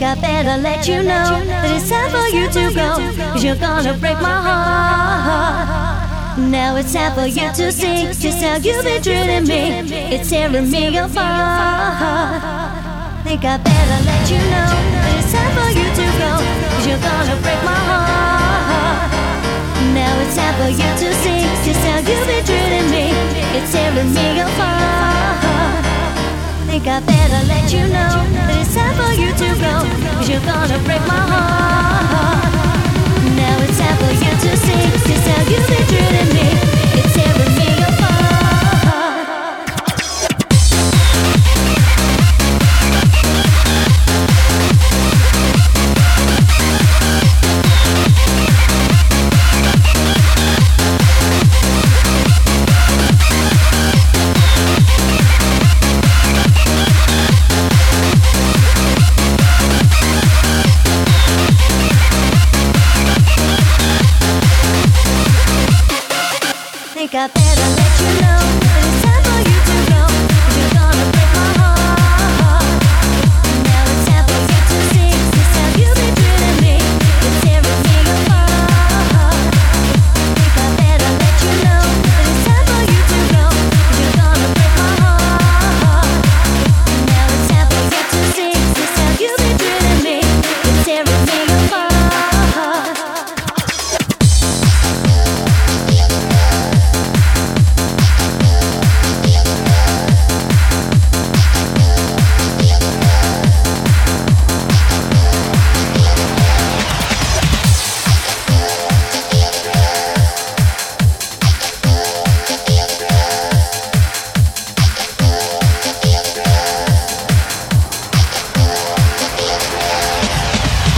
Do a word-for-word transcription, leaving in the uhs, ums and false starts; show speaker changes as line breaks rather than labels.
Think I better let you know that it's time for you to go, cause you're gonna break my heart. Now it's time for you to see just how you've been treating me. It's tearing me apart. Think I better let you know that it's time for you to go, cause you're gonna break my heart. Now it's time for you to see just how you've been treating me. It's tearing me apart. Think I better let you know that it's time for you to go, cause you're gonna break my heart. Now it's time for you to see just how you've been treating me. It's tearing me apart. Think I better let you know